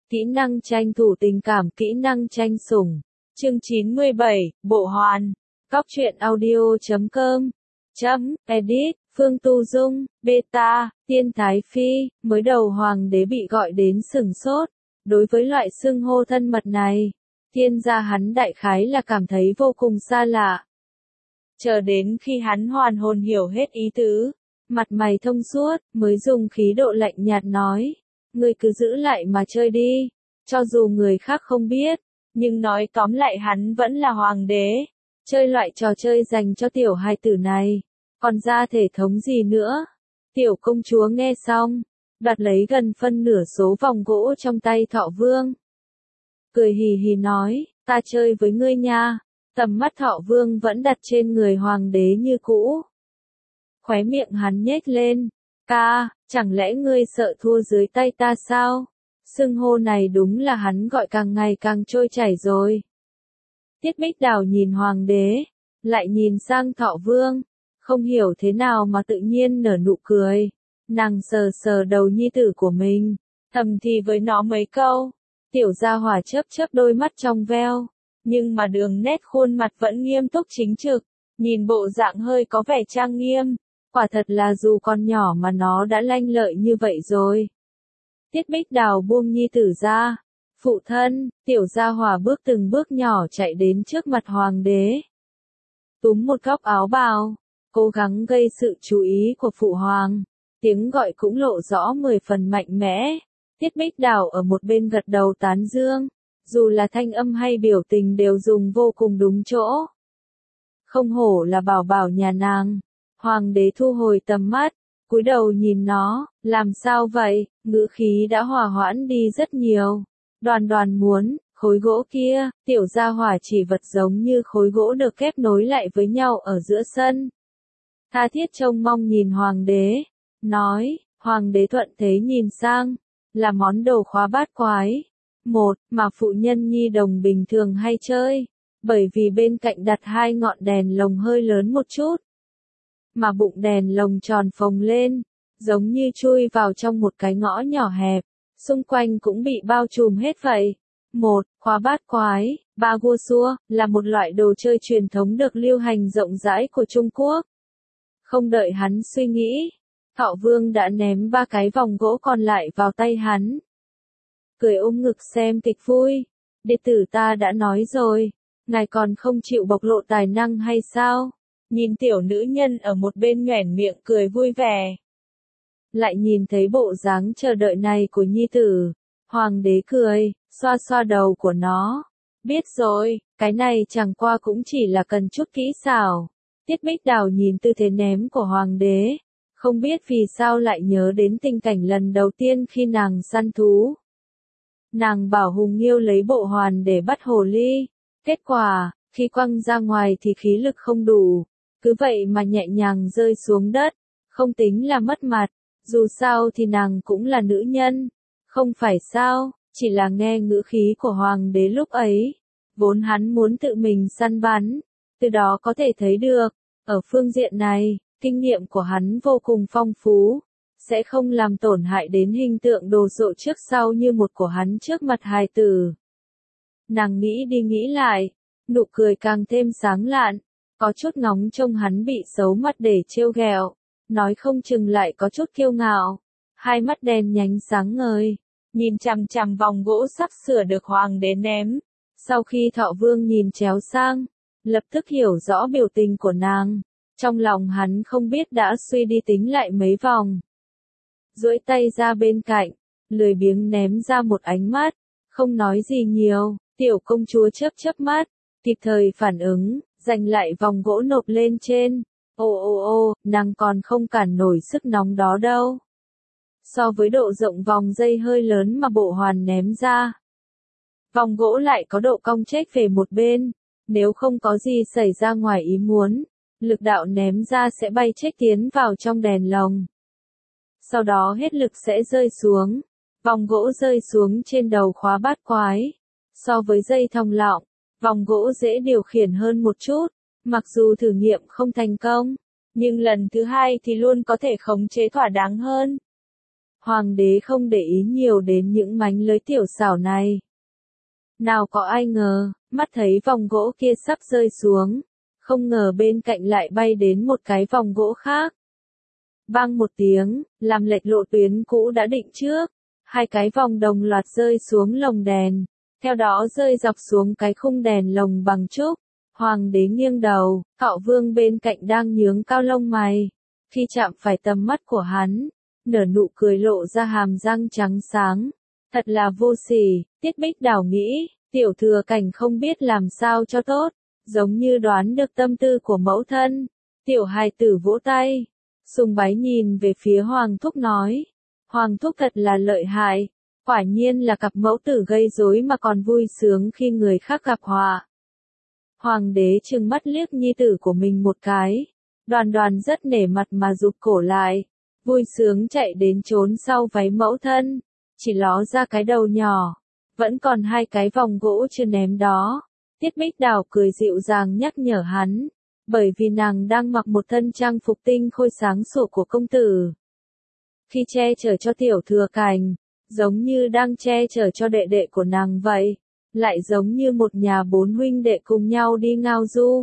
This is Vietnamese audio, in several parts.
Kỹ năng tranh thủ tình cảm, kỹ năng tranh sủng. Chương 97, Bộ Hoàn. Cóc truyện audio.com. Edit, Phương Tu Dung, Beta, Tiên Thái Phi. Mới đầu hoàng đế bị gọi đến sửng sốt. Đối với loại xưng hô thân mật này, tiên gia hắn đại khái là cảm thấy vô cùng xa lạ. Chờ đến khi hắn hoàn hồn hiểu hết ý tứ, mặt mày thông suốt, mới dùng khí độ lạnh nhạt nói. Ngươi cứ giữ lại mà chơi đi, cho dù người khác không biết, nhưng nói tóm lại hắn vẫn là hoàng đế. Chơi loại trò chơi dành cho tiểu hài tử này, còn ra thể thống gì nữa. Tiểu công chúa nghe xong, đoạt lấy gần phân nửa số vòng gỗ trong tay Thọ Vương. Cười hì hì nói, ta chơi với ngươi nha. Tầm mắt Thọ Vương vẫn đặt trên người hoàng đế như cũ. Khóe miệng hắn nhếch lên, ca, chẳng lẽ ngươi sợ thua dưới tay ta sao? Xưng hô này đúng là hắn gọi càng ngày càng trôi chảy rồi. Tiết Bích Đào nhìn hoàng đế, lại nhìn sang Thọ Vương, không hiểu thế nào mà tự nhiên nở nụ cười. Nàng sờ sờ đầu nhi tử của mình, thầm thì với nó mấy câu. Tiểu gia hỏa chớp chớp đôi mắt trong veo, nhưng mà đường nét khuôn mặt vẫn nghiêm túc chính trực, nhìn bộ dạng hơi có vẻ trang nghiêm. Quả thật là dù con nhỏ mà nó đã lanh lợi như vậy rồi. Tiết Bích Đào buông nhi tử ra. Phụ thân, tiểu gia hỏa bước từng bước nhỏ chạy đến trước mặt hoàng đế. Túm một góc áo bào, cố gắng gây sự chú ý của phụ hoàng. Tiếng gọi cũng lộ rõ 10 phần mạnh mẽ. Tiết Bích Đào ở một bên gật đầu tán dương. Dù là thanh âm hay biểu tình đều dùng vô cùng đúng chỗ. Không hổ là bảo bảo nhà nàng. Hoàng đế thu hồi tầm mắt, cúi đầu nhìn nó, làm sao vậy, ngữ khí đã hòa hoãn đi rất nhiều. Đoàn muốn, khối gỗ kia, tiểu gia hỏa chỉ vật giống như khối gỗ được kép nối lại với nhau ở giữa sân. Tha thiết trông mong nhìn hoàng đế, nói, hoàng đế thuận thế nhìn sang, là món đồ khóa bát quái. Một, mà phụ nhân nhi đồng bình thường hay chơi, bởi vì bên cạnh đặt hai ngọn đèn lồng hơi lớn một chút. Mà bụng đèn lồng tròn phồng lên, giống như chui vào trong một cái ngõ nhỏ hẹp, xung quanh cũng bị bao trùm hết vậy. Một, khóa bát quái, ba gua xua, là một loại đồ chơi truyền thống được lưu hành rộng rãi của Trung Quốc. Không đợi hắn suy nghĩ, Thọ Vương đã ném 3 cái vòng gỗ còn lại vào tay hắn. Cười ôm ngực xem kịch vui, đệ tử ta đã nói rồi, ngài còn không chịu bộc lộ tài năng hay sao? Nhìn tiểu nữ nhân ở một bên nhoẻn miệng cười vui vẻ. Lại nhìn thấy bộ dáng chờ đợi này của nhi tử. Hoàng đế cười, xoa xoa đầu của nó. Biết rồi, cái này chẳng qua cũng chỉ là cần chút kỹ xảo. Tiết Bích Đào nhìn tư thế ném của hoàng đế. Không biết vì sao lại nhớ đến tình cảnh lần đầu tiên khi nàng săn thú. Nàng bảo Hùng Nghiêu lấy bộ hoàn để bắt hồ ly. Kết quả, khi quăng ra ngoài thì khí lực không đủ. Cứ vậy mà nhẹ nhàng rơi xuống đất, không tính là mất mặt, dù sao thì nàng cũng là nữ nhân, không phải sao, chỉ là nghe ngữ khí của hoàng đế lúc ấy, vốn hắn muốn tự mình săn bắn, từ đó có thể thấy được, ở phương diện này, kinh nghiệm của hắn vô cùng phong phú, sẽ không làm tổn hại đến hình tượng đồ sộ trước sau như một của hắn trước mặt hài tử. Nàng nghĩ đi nghĩ lại, nụ cười càng thêm sáng lạn. Có chút ngóng trông hắn bị xấu mặt để trêu ghẹo, nói không chừng lại có chút kiêu ngạo. Hai mắt đen nhánh sáng ngời, nhìn chằm chằm vòng gỗ sắp sửa được hoàng đế ném. Sau khi Thọ Vương nhìn chéo sang, lập tức hiểu rõ biểu tình của nàng. Trong lòng hắn không biết đã suy đi tính lại mấy vòng. Duỗi tay ra bên cạnh, lười biếng ném ra một ánh mắt, không nói gì nhiều. Tiểu công chúa chớp chớp mắt, kịp thời phản ứng. Giành lại vòng gỗ nộp lên trên. Ô, nàng còn không cản nổi sức nóng đó đâu. So với độ rộng vòng dây hơi lớn mà bộ hoàn ném ra, vòng gỗ lại có độ cong chếch về một bên. Nếu không có gì xảy ra ngoài ý muốn, lực đạo ném ra sẽ bay chếch tiến vào trong đèn lồng. Sau đó hết lực sẽ rơi xuống. Vòng gỗ rơi xuống trên đầu khóa bát quái. So với dây thòng lọng, vòng gỗ dễ điều khiển hơn một chút, mặc dù thử nghiệm không thành công, nhưng lần thứ hai thì luôn có thể khống chế thỏa đáng hơn. Hoàng đế không để ý nhiều đến những mánh lới tiểu xảo này. Nào có ai ngờ, mắt thấy vòng gỗ kia sắp rơi xuống, không ngờ bên cạnh lại bay đến một cái vòng gỗ khác. Vang một tiếng, làm lệch lộ tuyến cũ đã định trước, hai cái vòng đồng loạt rơi xuống lồng đèn, theo đó rơi dọc xuống cái khung đèn lồng bằng trúc. Hoàng đế nghiêng đầu, Hạo Vương bên cạnh đang nhướng cao lông mày, khi chạm phải tầm mắt của hắn, nở nụ cười lộ ra hàm răng trắng sáng. Thật là vô sỉ, Tiết Bích Đào nghĩ, Tiểu Thừa Cảnh không biết làm sao cho tốt, giống như đoán được tâm tư của mẫu thân. Tiểu hài tử vỗ tay, sùng bái nhìn về phía Hoàng Thúc nói, Hoàng Thúc thật là lợi hại, quả nhiên là cặp mẫu tử gây rối mà còn vui sướng khi người khác gặp họa. Hoàng đế trừng mắt liếc nhi tử của mình một cái, Đoàn Đoàn rất nể mặt mà rụt cổ lại, vui sướng chạy đến trốn sau váy mẫu thân, chỉ ló ra cái đầu nhỏ, vẫn còn hai cái vòng gỗ chưa ném đó. Tiết Bích Đào cười dịu dàng nhắc nhở hắn, bởi vì nàng đang mặc một thân trang phục tinh khôi sáng sủa của công tử. Khi che chở cho Tiểu Thừa Cảnh, giống như đang che chở cho đệ đệ của nàng vậy, lại giống như một nhà bốn huynh đệ cùng nhau đi ngao du.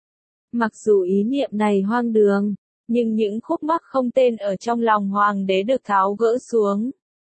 Mặc dù ý niệm này hoang đường, nhưng những khúc mắc không tên ở trong lòng hoàng đế được tháo gỡ xuống.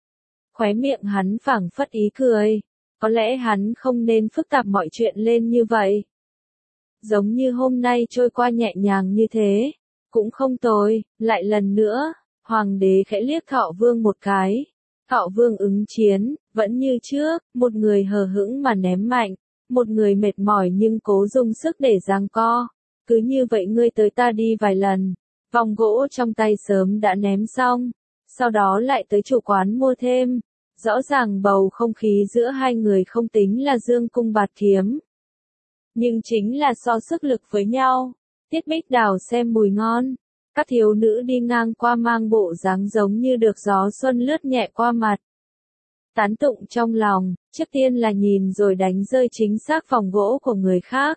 Khóe miệng hắn phảng phất ý cười, có lẽ hắn không nên phức tạp mọi chuyện lên như vậy. Giống như hôm nay trôi qua nhẹ nhàng như thế, cũng không tồi. Lại lần nữa, hoàng đế khẽ liếc Thọ Vương một cái. Thọ Vương ứng chiến, vẫn như trước, một người hờ hững mà ném mạnh, một người mệt mỏi nhưng cố dùng sức để giằng co. Cứ như vậy ngươi tới ta đi vài lần, vòng gỗ trong tay sớm đã ném xong, sau đó lại tới chủ quán mua thêm. Rõ ràng bầu không khí giữa hai người không tính là dương cung bạt kiếm, nhưng chính là so sức lực với nhau. Tiết Bích Đào xem mùi ngon, các thiếu nữ đi ngang qua mang bộ dáng giống như được gió xuân lướt nhẹ qua mặt. Tán tụng trong lòng, trước tiên là nhìn rồi đánh rơi chính xác vòng gỗ của người khác.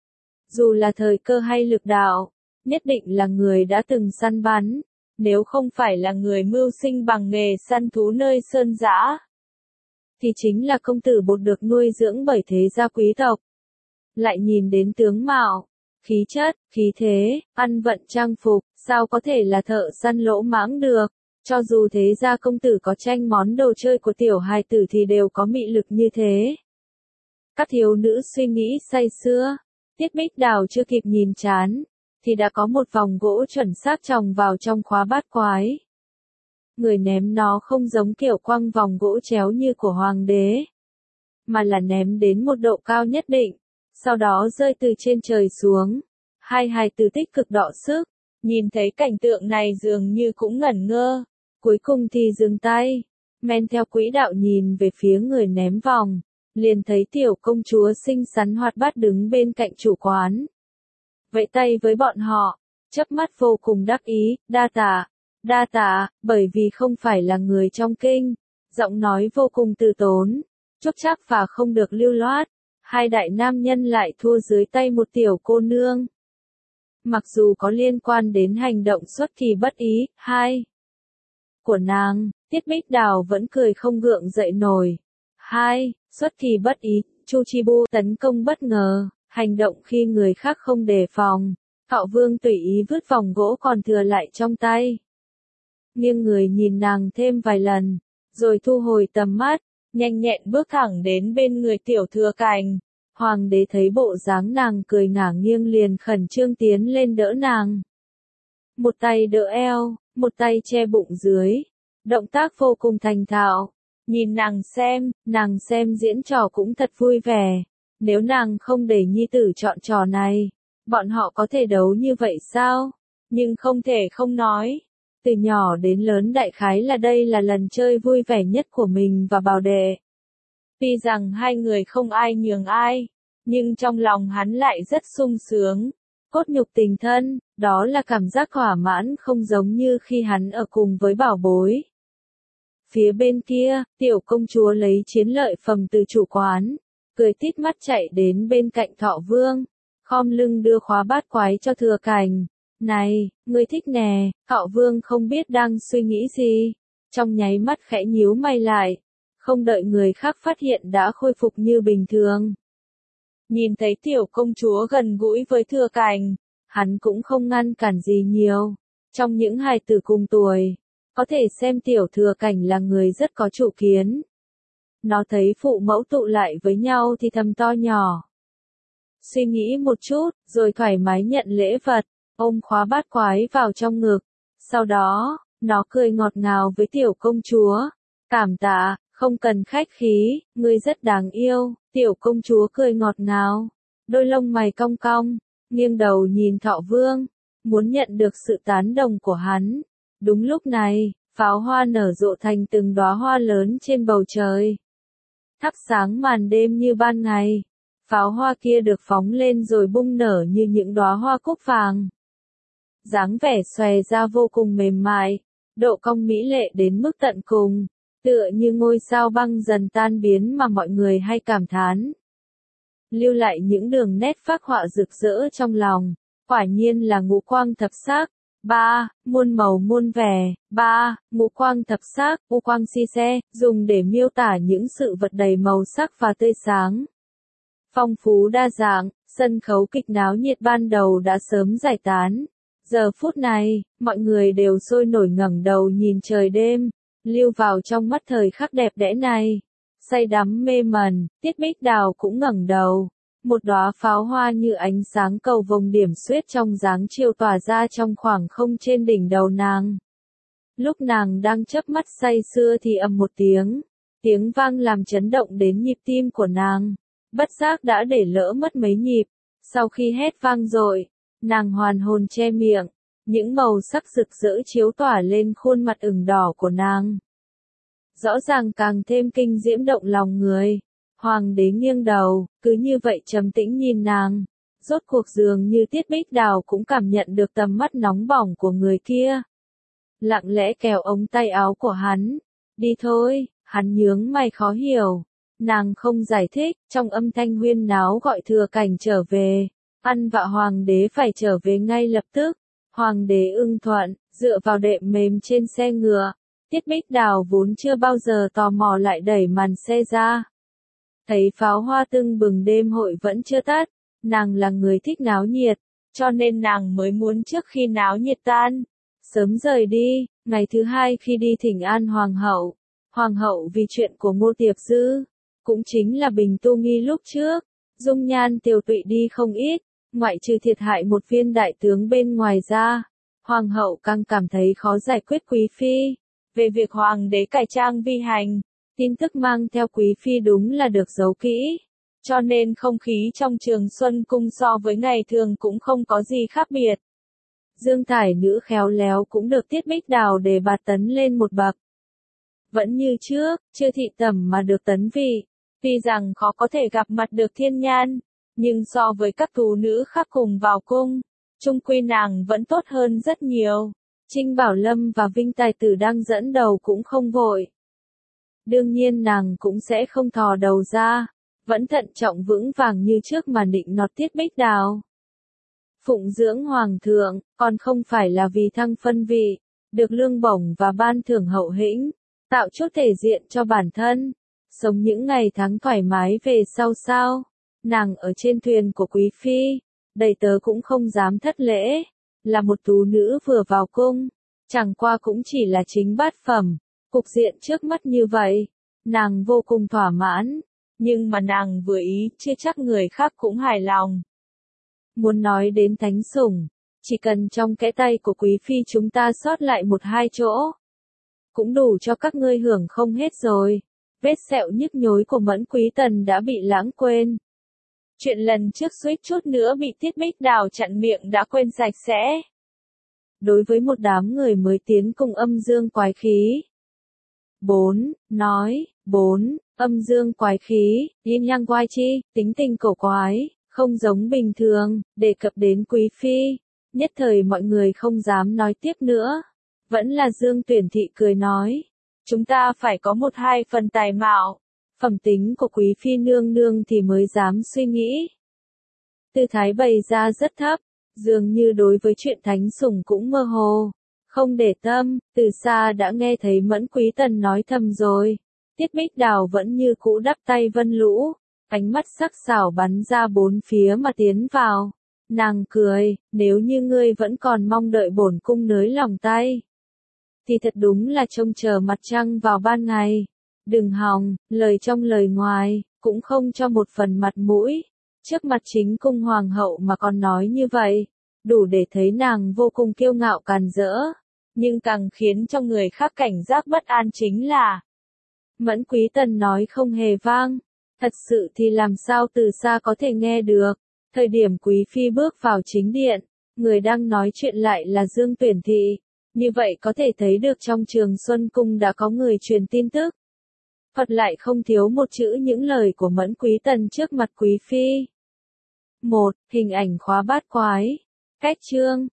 Dù là thời cơ hay lực đạo, nhất định là người đã từng săn bắn, nếu không phải là người mưu sinh bằng nghề săn thú nơi sơn dã, thì chính là công tử bột được nuôi dưỡng bởi thế gia quý tộc. Lại nhìn đến tướng mạo, khí chất, khí thế, ăn vận trang phục, sao có thể là thợ săn lỗ mãng được, cho dù thế gia công tử có tranh món đồ chơi của tiểu hài tử thì đều có mị lực như thế. Các thiếu nữ suy nghĩ say sưa, Tiết Bích Đào chưa kịp nhìn chán, thì đã có một vòng gỗ chuẩn xác chồng vào trong khóa bát quái. Người ném nó không giống kiểu quăng vòng gỗ chéo như của hoàng đế, mà là ném đến một độ cao nhất định, sau đó rơi từ trên trời xuống. Hai hài tử tích cực đọ sức, nhìn thấy cảnh tượng này dường như cũng ngẩn ngơ, cuối cùng thì dừng tay, men theo quỹ đạo nhìn về phía người ném vòng, liền thấy tiểu công chúa xinh xắn hoạt bát đứng bên cạnh chủ quán. Vẫy tay với bọn họ, chớp mắt vô cùng đắc ý, đa tạ, bởi vì không phải là người trong kinh, giọng nói vô cùng từ tốn, chúc chắc và không được lưu loát, hai đại nam nhân lại thua dưới tay một tiểu cô nương. Mặc dù có liên quan đến hành động xuất kỳ bất ý, của nàng, Tiết Bích Đào vẫn cười không gượng dậy nổi. Xuất kỳ bất ý, Chu Chi Bu tấn công bất ngờ, hành động khi người khác không đề phòng. Thọ Vương tùy ý vứt vòng gỗ còn thừa lại trong tay. Nghiêng người nhìn nàng thêm vài lần, rồi thu hồi tầm mắt, nhanh nhẹn bước thẳng đến bên người Tiểu Thừa Cảnh. Hoàng đế thấy bộ dáng nàng cười ngả nghiêng liền khẩn trương tiến lên đỡ nàng. Một tay đỡ eo, một tay che bụng dưới. Động tác vô cùng thành thạo. Nhìn nàng xem diễn trò cũng thật vui vẻ. Nếu nàng không để nhi tử chọn trò này, bọn họ có thể đấu như vậy sao? Nhưng không thể không nói. Từ nhỏ đến lớn đại khái là đây là lần chơi vui vẻ nhất của mình và Bảo Đệ. Tuy rằng hai người không ai nhường ai, nhưng trong lòng hắn lại rất sung sướng. Cốt nhục tình thân, đó là cảm giác thỏa mãn không giống như khi hắn ở cùng với bảo bối. Phía bên kia, tiểu công chúa lấy chiến lợi phẩm từ chủ quán, cười tít mắt chạy đến bên cạnh Thọ Vương, khom lưng đưa khóa bát quái cho Thừa Cảnh. Này, ngươi thích nè, Thọ Vương không biết đang suy nghĩ gì. trong nháy mắt khẽ nhíu mày lại, không đợi người khác phát hiện đã khôi phục như bình thường. Nhìn thấy tiểu công chúa gần gũi với Thừa Cảnh, hắn cũng không ngăn cản gì nhiều. Trong những hài tử cùng tuổi, có thể xem tiểu Thừa Cảnh là người rất có chủ kiến. Nó thấy phụ mẫu tụ lại với nhau thì thầm to nhỏ. Suy nghĩ một chút, rồi thoải mái nhận lễ vật, ôm khóa bát quái vào trong ngực. Sau đó, nó cười ngọt ngào với tiểu công chúa. Cảm tạ, không cần khách khí, ngươi rất đáng yêu. Tiểu công chúa cười ngọt ngào, đôi lông mày cong cong, nghiêng đầu nhìn Thọ Vương, muốn nhận được sự tán đồng của hắn. Đúng lúc này, pháo hoa nở rộ thành từng đóa hoa lớn trên bầu trời. Thắp sáng màn đêm như ban ngày. Pháo hoa kia được phóng lên rồi bung nở như những đóa hoa cúc vàng. Dáng vẻ xòe ra vô cùng mềm mại, độ cong mỹ lệ đến mức tận cùng, tựa như ngôi sao băng dần tan biến mà mọi người hay cảm thán. Lưu lại những đường nét phác họa rực rỡ trong lòng, quả nhiên là ngũ quang thập sắc. 3. Muôn màu muôn vẻ. 3. Ngũ quang thập sắc, u quang si xe, dùng để miêu tả những sự vật đầy màu sắc và tươi sáng. Phong phú đa dạng, sân khấu kịch náo nhiệt ban đầu đã sớm giải tán. Giờ phút này, mọi người đều sôi nổi ngẩng đầu nhìn trời đêm, lưu vào trong mắt thời khắc đẹp đẽ này. Say đắm mê mẩn, Tiết Bích Đào cũng ngẩng đầu. Một đóa pháo hoa như ánh sáng cầu vồng điểm xuyết trong dáng chiều tỏa ra trong khoảng không trên đỉnh đầu nàng. Lúc nàng đang chớp mắt say sưa thì ầm một tiếng vang làm chấn động đến nhịp tim của nàng. Bất giác đã để lỡ mất mấy nhịp. Sau khi hét vang dội, nàng hoàn hồn che miệng, những màu sắc rực rỡ chiếu tỏa lên khuôn mặt ửng đỏ của nàng. Rõ ràng càng thêm kinh diễm động lòng người. Hoàng đế nghiêng đầu, cứ như vậy trầm tĩnh nhìn nàng. Rốt cuộc dường như Tiết Bích Đào cũng cảm nhận được tầm mắt nóng bỏng của người kia. Lặng lẽ kéo ống tay áo của hắn. Đi thôi, hắn nhướng mày khó hiểu. Nàng không giải thích, trong âm thanh huyên náo gọi Thừa Cảnh trở về. Ăn vạ hoàng đế phải trở về ngay lập tức. Hoàng đế ưng thuận, dựa vào đệm mềm trên xe ngựa. Tiết Bích Đào vốn chưa bao giờ tò mò lại đẩy màn xe ra. Thấy pháo hoa tưng bừng đêm hội vẫn chưa tắt, nàng là người thích náo nhiệt, cho nên nàng mới muốn trước khi náo nhiệt tan, sớm rời đi. Ngày thứ hai khi đi thỉnh an hoàng hậu vì chuyện của Ngô Tiệp Dư, cũng chính là Bình Tu Nghi lúc trước, dung nhan tiều tụy đi không ít, ngoại trừ thiệt hại một viên đại tướng bên ngoài ra, hoàng hậu càng cảm thấy khó giải quyết quý phi. Về việc hoàng đế cải trang vi hành, tin tức mang theo quý phi đúng là được giấu kỹ, cho nên không khí trong Trường Xuân Cung so với ngày thường cũng không có gì khác biệt. Dương thải nữ khéo léo cũng được Tiết Bích Đào đề bạt tấn lên một bậc. Vẫn như trước, chưa thị tẩm mà được tấn vị, tuy rằng khó có thể gặp mặt được thiên nhan, nhưng so với các tú nữ khác cùng vào cung, chung quy nàng vẫn tốt hơn rất nhiều. Trinh Bảo Lâm và Vinh Tài Tử đang dẫn đầu cũng không vội. Đương nhiên nàng cũng sẽ không thò đầu ra, vẫn thận trọng vững vàng như trước mà định nọt Tiết Bích Đào. Phụng dưỡng hoàng thượng, còn không phải là vì thăng phân vị, được lương bổng và ban thưởng hậu hĩnh, tạo chút thể diện cho bản thân, sống những ngày tháng thoải mái về sau sao. Nàng ở trên thuyền của quý phi, đầy tớ cũng không dám thất lễ, là một tú nữ vừa vào cung, chẳng qua cũng chỉ là chính bát phẩm. Cục diện trước mắt như vậy, nàng vô cùng thỏa mãn, nhưng mà nàng vừa ý chưa chắc người khác cũng hài lòng. Muốn nói đến thánh sủng, chỉ cần trong kẽ tay của quý phi chúng ta sót lại một hai chỗ, cũng đủ cho các ngươi hưởng không hết rồi. Vết sẹo nhức nhối của Mẫn Quý Tần đã bị lãng quên. Chuyện lần trước suýt chút nữa bị Tiết Bích Đào chặn miệng đã quên sạch sẽ. Đối với một đám người mới tiến cùng âm dương quái khí. 4. Âm dương quái khí, yin yang quái chi, tính tình cổ quái, không giống bình thường, đề cập đến quý phi. Nhất thời mọi người không dám nói tiếp nữa. Vẫn là Dương Tuyển Thị cười nói. Chúng ta phải có một hai phần tài mạo. Phẩm tính của quý phi nương nương thì mới dám suy nghĩ. Tư thái bày ra rất thấp, dường như đối với chuyện thánh sủng cũng mơ hồ. không để tâm, từ xa đã nghe thấy Mẫn Quý Tần nói thầm rồi. Tiết Bích Đào vẫn như cũ đắp tay Vân Lũ, ánh mắt sắc sảo bắn ra bốn phía mà tiến vào. Nàng cười, nếu như ngươi vẫn còn mong đợi bổn cung nới lòng tay, thì thật đúng là trông chờ mặt trăng vào ban ngày. Đừng hòng, lời trong lời ngoài, cũng không cho một phần mặt mũi. Trước mặt chính cung hoàng hậu mà còn nói như vậy, đủ để thấy nàng vô cùng kiêu ngạo càn rỡ. Nhưng càng khiến cho người khác cảnh giác bất an chính là Mẫn Quý Tần nói không hề vang. Thật sự thì làm sao từ xa có thể nghe được. Thời điểm Quý Phi bước vào chính điện, người đang nói chuyện lại là Dương Tuyển Thị. Như vậy có thể thấy được trong Trường Xuân Cung đã có người truyền tin tức. Phật lại không thiếu một chữ những lời của Mẫn Quý Tần trước mặt Quý Phi. 1. Hình ảnh khóa bát quái. Cách chương